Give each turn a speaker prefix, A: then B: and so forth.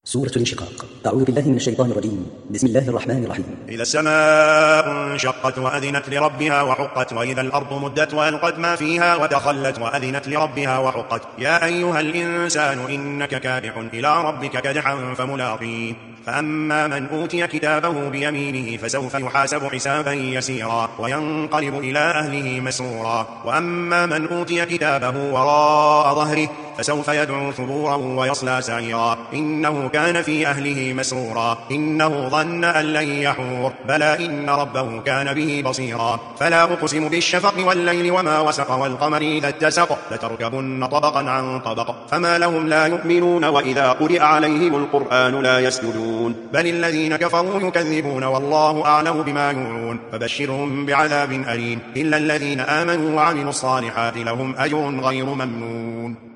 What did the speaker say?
A: سورة الانشقاق. أعوذ بالله من الشيطان الرجيم. بسم الله الرحمن الرحيم.
B: إذا السماء انشقت وأذنت لربها وحقت، وإذا الأرض مدت وألقت ما فيها وتخلت وأذنت لربها وحقت. يا أيها الإنسان إنك كادح إلى ربك كدحا فملاقيه. فأما من أوتي كتابه بيمينه فسوف يحاسب حسابا يسيرا وينقلب إلى أهله مسرورا. وأما من أوتي كتابه وراء ظهره فسوف يدعو ثبورا ويصلى سعيرا إنه كان في أهله مسرورا إنه ظن أن لن يحور بلى إن ربه كان به بصيرا. فلا أقسم بالشفق والليل وما وسق والقمر إذا اتسق لتركبن طبقا عن طبق فما لهم لا يؤمنون وإذا قرئ عليهم القرآن لا يسجدون بل الذين كفروا يكذبون والله أعلم بما يوعون فبشرهم بعذاب أليم إلا الذين آمنوا وعملوا الصالحات لهم أجر غير ممنون.